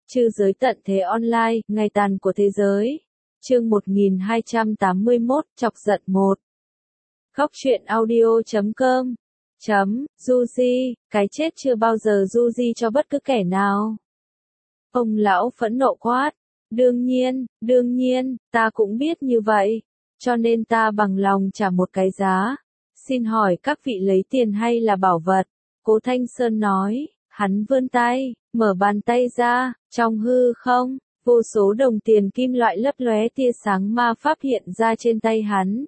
Trư giới tận thế online, ngày tàn của thế giới. Chương 1281, chọc giận 1. Khóc chuyện audio.com. Juji, cái chết chưa bao giờ Juji cho bất cứ kẻ nào. Ông lão phẫn nộ quát. Đương nhiên, ta cũng biết như vậy. Cho nên ta bằng lòng trả một cái giá. Xin hỏi các vị lấy tiền hay là bảo vật? Cố Thanh Sơn nói. Hắn vươn tay, mở bàn tay ra, trong hư không, vô số đồng tiền kim loại lấp lóe tia sáng ma pháp hiện ra trên tay hắn.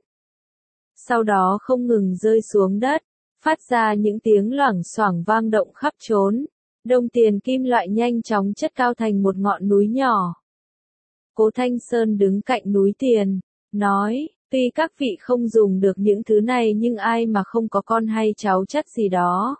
Sau đó không ngừng rơi xuống đất, phát ra những tiếng loảng xoảng vang động khắp chốn. Đồng tiền kim loại nhanh chóng chất cao thành một ngọn núi nhỏ. Cố Thanh Sơn đứng cạnh núi tiền, nói, tuy các vị không dùng được những thứ này nhưng ai mà không có con hay cháu chắt gì đó.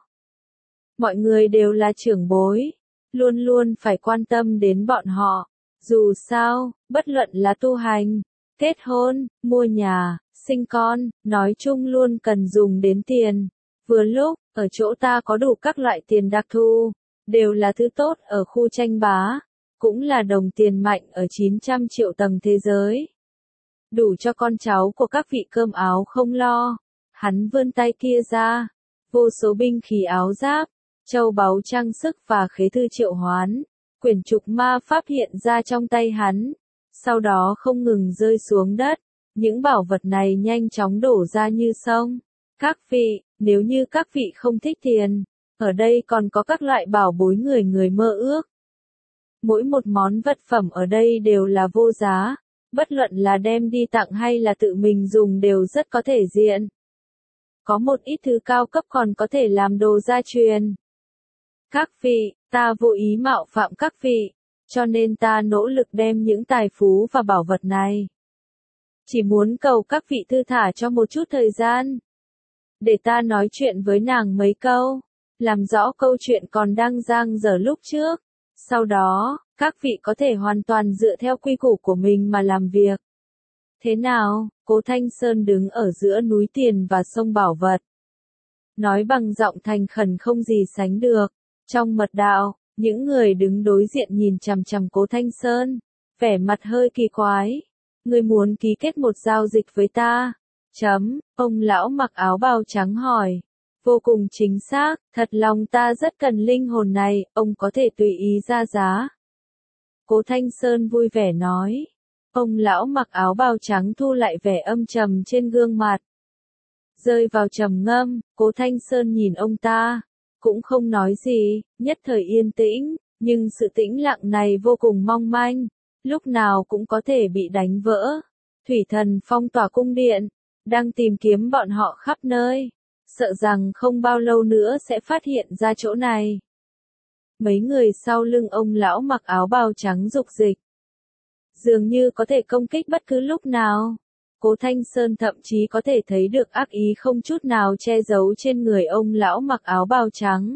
Mọi người đều là trưởng bối, luôn luôn phải quan tâm đến bọn họ. Dù sao, bất luận là tu hành, kết hôn, mua nhà, sinh con, nói chung luôn cần dùng đến tiền. Vừa lúc, ở chỗ ta có đủ các loại tiền đặc thù, đều là thứ tốt ở khu tranh bá, cũng là đồng tiền mạnh ở 900 triệu tầng thế giới. Đủ cho con cháu của các vị cơm áo không lo. Hắn vươn tay kia ra, vô số binh khí áo giáp, châu báu trang sức và khế thư triệu hoán, quyển trục ma pháp hiện ra trong tay hắn, sau đó không ngừng rơi xuống đất, những bảo vật này nhanh chóng đổ ra như sông. Các vị, nếu như các vị không thích tiền, ở đây còn có các loại bảo bối người mơ ước. Mỗi một món vật phẩm ở đây đều là vô giá, bất luận là đem đi tặng hay là tự mình dùng đều rất có thể diện. Có một ít thứ cao cấp còn có thể làm đồ gia truyền. Các vị, ta vô ý mạo phạm các vị, cho nên ta nỗ lực đem những tài phú và bảo vật này. Chỉ muốn cầu các vị thư thả cho một chút thời gian, để ta nói chuyện với nàng mấy câu, làm rõ câu chuyện còn đang dang dở lúc trước. Sau đó, các vị có thể hoàn toàn dựa theo quy củ của mình mà làm việc. Thế nào? Cố Thanh Sơn đứng ở giữa núi tiền và sông bảo vật, nói bằng giọng thành khẩn không gì sánh được. Trong mật đạo, những người đứng đối diện nhìn chằm chằm Cố Thanh Sơn, vẻ mặt hơi kỳ quái. Ngươi muốn ký kết một giao dịch với ta? Ông lão mặc áo bào trắng hỏi. Vô cùng chính xác, thật lòng ta rất cần linh hồn này, ông có thể tùy ý ra giá. Cố Thanh Sơn vui vẻ nói. Ông lão mặc áo bào trắng thu lại vẻ âm trầm trên gương mặt, rơi vào trầm ngâm. Cố Thanh Sơn nhìn ông ta, cũng không nói gì, nhất thời yên tĩnh, nhưng sự tĩnh lặng này vô cùng mong manh, lúc nào cũng có thể bị đánh vỡ. Thủy thần phong tỏa cung điện, đang tìm kiếm bọn họ khắp nơi, sợ rằng không bao lâu nữa sẽ phát hiện ra chỗ này. Mấy người sau lưng ông lão mặc áo bào trắng dục dịch, dường như có thể công kích bất cứ lúc nào. Cố Thanh Sơn thậm chí có thể thấy được ác ý không chút nào che giấu trên người ông lão mặc áo bào trắng.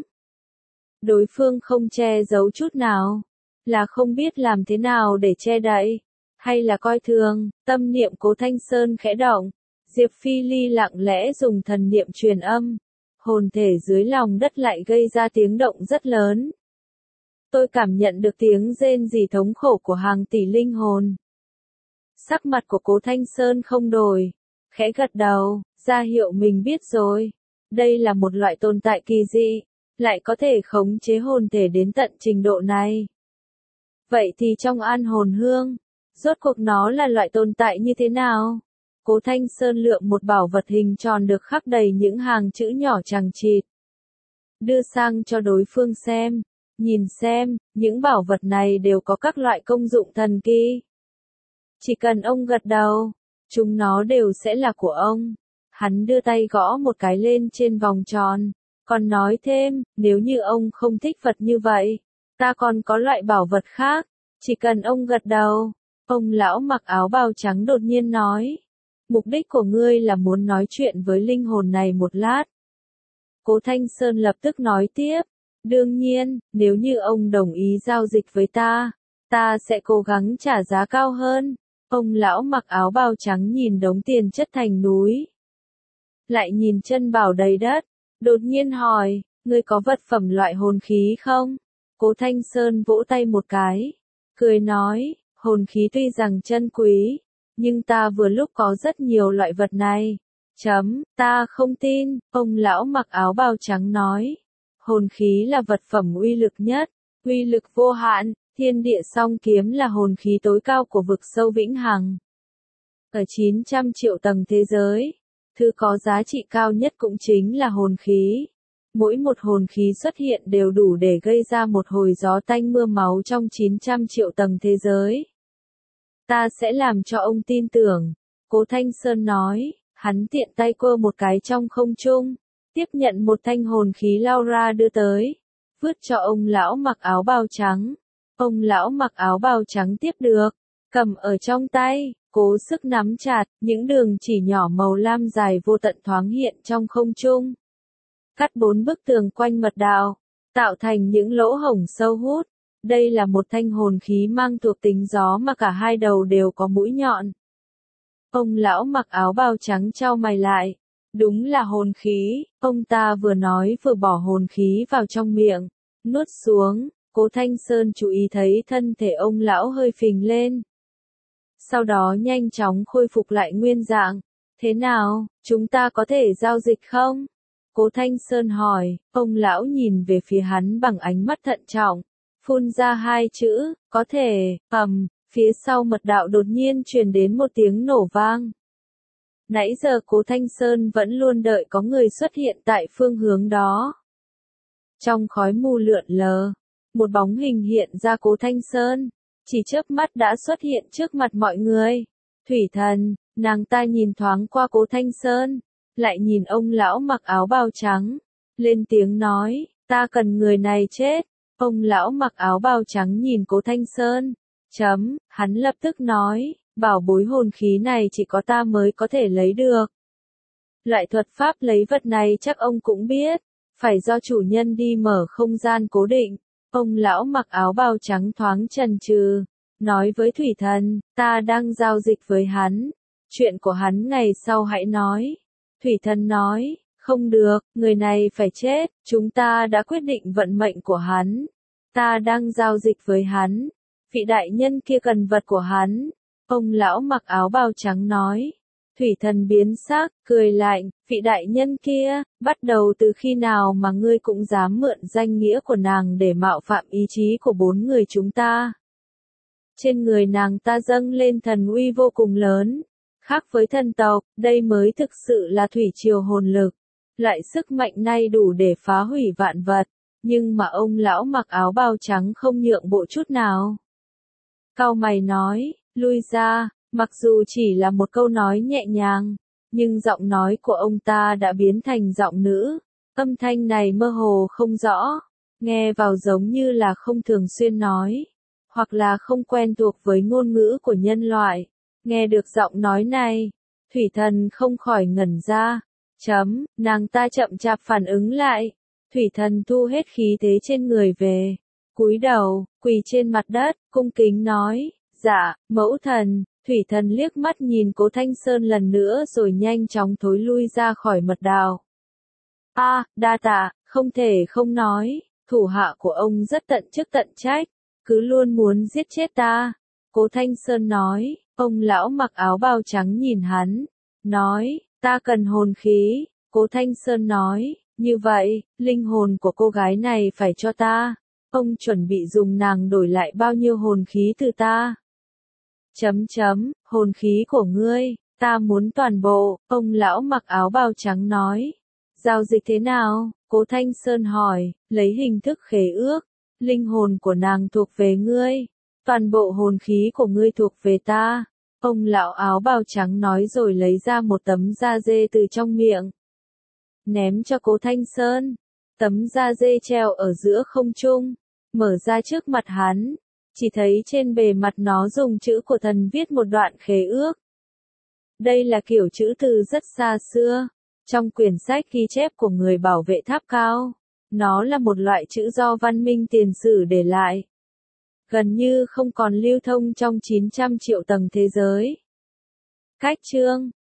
Đối phương không che giấu chút nào, là không biết làm thế nào để che đậy, hay là coi thường. Tâm niệm Cố Thanh Sơn khẽ động, Diệp Phi Ly lặng lẽ dùng thần niệm truyền âm, hồn thể dưới lòng đất lại gây ra tiếng động rất lớn. Tôi cảm nhận được tiếng rên rỉ thống khổ của hàng tỷ linh hồn. Sắc mặt của Cố Thanh Sơn không đổi, khẽ gật đầu, ra hiệu mình biết rồi. Đây là một loại tồn tại kỳ dị, lại có thể khống chế hồn thể đến tận trình độ này. Vậy thì trong An Hồn Hương, rốt cuộc nó là loại tồn tại như thế nào? Cố Thanh Sơn lượm một bảo vật hình tròn được khắc đầy những hàng chữ nhỏ chằng chịt, đưa sang cho đối phương xem. Nhìn xem, những bảo vật này đều có các loại công dụng thần kỳ. Chỉ cần ông gật đầu, chúng nó đều sẽ là của ông. Hắn đưa tay gõ một cái lên trên vòng tròn, còn nói thêm, nếu như ông không thích vật như vậy, ta còn có loại bảo vật khác, chỉ cần ông gật đầu. Ông lão mặc áo bào trắng đột nhiên nói, mục đích của ngươi là muốn nói chuyện với linh hồn này một lát. Cố Thanh Sơn lập tức nói tiếp, đương nhiên, nếu như ông đồng ý giao dịch với ta sẽ cố gắng trả giá cao hơn. Ông lão mặc áo bào trắng nhìn đống tiền chất thành núi, lại nhìn chân bảo đầy đất, đột nhiên hỏi, ngươi có vật phẩm loại hồn khí không? Cố Thanh Sơn vỗ tay một cái, cười nói, hồn khí tuy rằng chân quý, nhưng ta vừa lúc có rất nhiều loại vật này. Ta không tin, ông lão mặc áo bào trắng nói. Hồn khí là vật phẩm uy lực nhất, uy lực vô hạn, thiên địa song kiếm là hồn khí tối cao của vực sâu vĩnh hằng. Ở 900 triệu tầng thế giới, thứ có giá trị cao nhất cũng chính là hồn khí. Mỗi một hồn khí xuất hiện đều đủ để gây ra một hồi gió tanh mưa máu trong 900 triệu tầng thế giới. Ta sẽ làm cho ông tin tưởng, Cố Thanh Sơn nói, hắn tiện tay quơ một cái trong không trung, tiếp nhận một thanh hồn khí lao ra đưa tới, vứt cho ông lão mặc áo bào trắng. Ông lão mặc áo bào trắng tiếp được, cầm ở trong tay, cố sức nắm chặt, những đường chỉ nhỏ màu lam dài vô tận thoáng hiện trong không trung. Cắt 4 bức tường quanh mật đạo, tạo thành những lỗ hổng sâu hút. Đây là một thanh hồn khí mang thuộc tính gió mà cả hai đầu đều có mũi nhọn. Ông lão mặc áo bào trắng chau mày lại. Đúng là hồn khí, ông ta vừa nói vừa bỏ hồn khí vào trong miệng, nuốt xuống. Cố Thanh Sơn chú ý thấy thân thể ông lão hơi phình lên. Sau đó nhanh chóng khôi phục lại nguyên dạng. Thế nào, chúng ta có thể giao dịch không? Cố Thanh Sơn hỏi, ông lão nhìn về phía hắn bằng ánh mắt thận trọng, phun ra 2 chữ, có thể, phía sau mật đạo đột nhiên truyền đến một tiếng nổ vang. Nãy giờ Cố Thanh Sơn vẫn luôn đợi có người xuất hiện tại phương hướng đó. Trong khói mù lượn lờ, một bóng hình hiện ra Cố Thanh Sơn, chỉ chớp mắt đã xuất hiện trước mặt mọi người. Thủy Thần, nàng ta nhìn thoáng qua Cố Thanh Sơn, lại nhìn ông lão mặc áo bào trắng, lên tiếng nói, ta cần người này chết. Ông lão mặc áo bào trắng nhìn Cố Thanh Sơn, hắn lập tức nói, bảo bối hồn khí này chỉ có ta mới có thể lấy được. Loại thuật pháp lấy vật này chắc ông cũng biết, phải do chủ nhân đi mở không gian cố định. Ông lão mặc áo bào trắng thoáng chần chừ, nói với Thủy Thần, ta đang giao dịch với hắn, chuyện của hắn ngày sau hãy nói. Thủy Thần nói, không được, người này phải chết, chúng ta đã quyết định vận mệnh của hắn. Ta đang giao dịch với hắn, vị đại nhân kia cần vật của hắn. Ông lão mặc áo bào trắng nói. Thủy Thần biến sắc, cười lạnh, vị đại nhân kia, bắt đầu từ khi nào mà ngươi cũng dám mượn danh nghĩa của nàng để mạo phạm ý chí của 4 người chúng ta. Trên người nàng ta dâng lên thần uy vô cùng lớn, khác với thần tộc, đây mới thực sự là thủy triều hồn lực, loại sức mạnh này đủ để phá hủy vạn vật, nhưng mà ông lão mặc áo bào trắng không nhượng bộ chút nào. Cau mày nói, lui ra. Mặc dù chỉ là một câu nói nhẹ nhàng, nhưng giọng nói của ông ta đã biến thành giọng nữ. Âm thanh này mơ hồ không rõ, nghe vào giống như là không thường xuyên nói, hoặc là không quen thuộc với ngôn ngữ của nhân loại. Nghe được giọng nói này, Thủy Thần không khỏi ngẩn ra. Nàng ta chậm chạp phản ứng lại. Thủy Thần thu hết khí thế trên người về, cúi đầu, quỳ trên mặt đất, cung kính nói, dạ, mẫu thần. Thủy Thần liếc mắt nhìn Cố Thanh Sơn lần nữa rồi nhanh chóng thối lui ra khỏi mật đạo. Đa tạ, không thể không nói, thủ hạ của ông rất tận chức tận trách, cứ luôn muốn giết chết ta. Cố Thanh Sơn nói, ông lão mặc áo bào trắng nhìn hắn, nói, ta cần hồn khí. Cố Thanh Sơn nói, như vậy, linh hồn của cô gái này phải cho ta. Ông chuẩn bị dùng nàng đổi lại bao nhiêu hồn khí từ ta? Hồn khí của ngươi, ta muốn toàn bộ, ông lão mặc áo bào trắng nói. Giao dịch thế nào? Cố Thanh Sơn hỏi, lấy hình thức khế ước, linh hồn của nàng thuộc về ngươi, toàn bộ hồn khí của ngươi thuộc về ta. Ông lão áo bào trắng nói rồi lấy ra một tấm da dê từ trong miệng, ném cho Cố Thanh Sơn. Tấm da dê treo ở giữa không trung, mở ra trước mặt hắn. Chỉ thấy trên bề mặt nó dùng chữ của thần viết một đoạn khế ước. Đây là kiểu chữ từ rất xa xưa, trong quyển sách ghi chép của người bảo vệ tháp cao. Nó là một loại chữ do văn minh tiền sử để lại, gần như không còn lưu thông trong 900 triệu tầng thế giới. Cách chương